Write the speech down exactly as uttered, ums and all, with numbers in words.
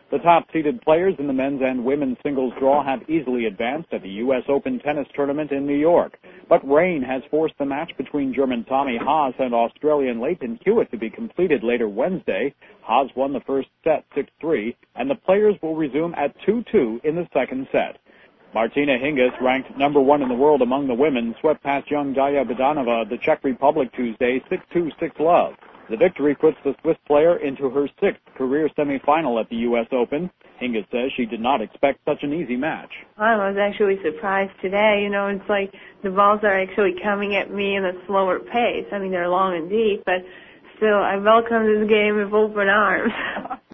The top-seeded players in the men's and women's singles draw have easily advanced at the U S Open tennis tournament in New York. But rain has forced the match between German Tommy Haas and Australian Leighton Hewitt to be completed later Wednesday. Haas won the first set six three, and the players will resume at two two in the second set. Martina Hingis, ranked number one in the world among the women, swept past young Daya Bedanova of the Czech Republic Tuesday six two, six love. The victory puts the Swiss player into her sixth career semifinal at the U S Open. Hingis says she did not expect such an easy match. I was actually surprised today. You know, it's like the balls are actually coming at me in a slower pace. I mean, they're long and deep, but still, I welcome this game with open arms.